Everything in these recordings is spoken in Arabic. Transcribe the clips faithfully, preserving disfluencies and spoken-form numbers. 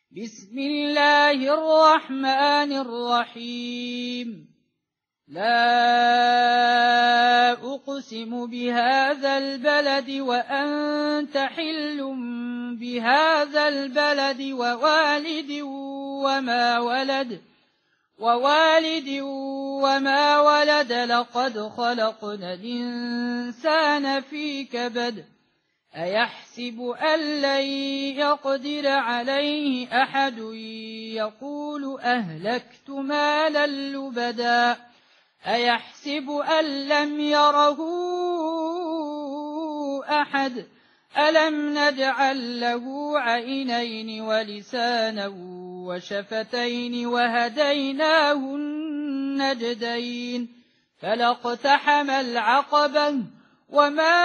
بسم الله الرحمن الرحيم لا أقسم بهذا البلد وأنت حل بهذا البلد ووالد وما ولد ووالد وما ولد لقد خلقنا الإنسان في كبد أيحسب أن لن يقدر عليه أحد يقول أهلكت مالا لبدا أيحسب أن لم يره أحد ألم نجعل له عينين ولسانا وشفتين وهديناه النجدين فلاقتحم العقبة وما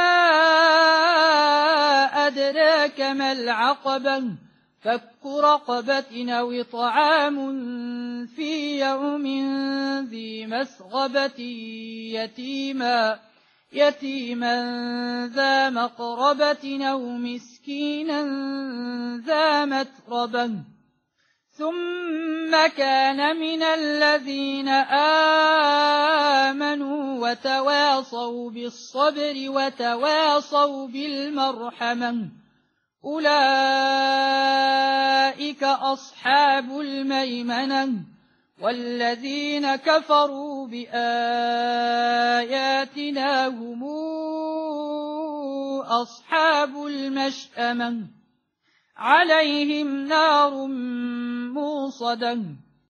أدراك ما العقبة فك رقبة أو طعام في يوم ذي مسغبة يتيما يتيما ذا مقربة أو مسكينا ذا متربة ثم كان من الذين آمنوا وتواصوا بالصبر وتواصوا بالمرحمة أولئك أصحاب الميمنة والذين كفروا بآياتنا هم أصحاب المشأمة عليهم نار موصدة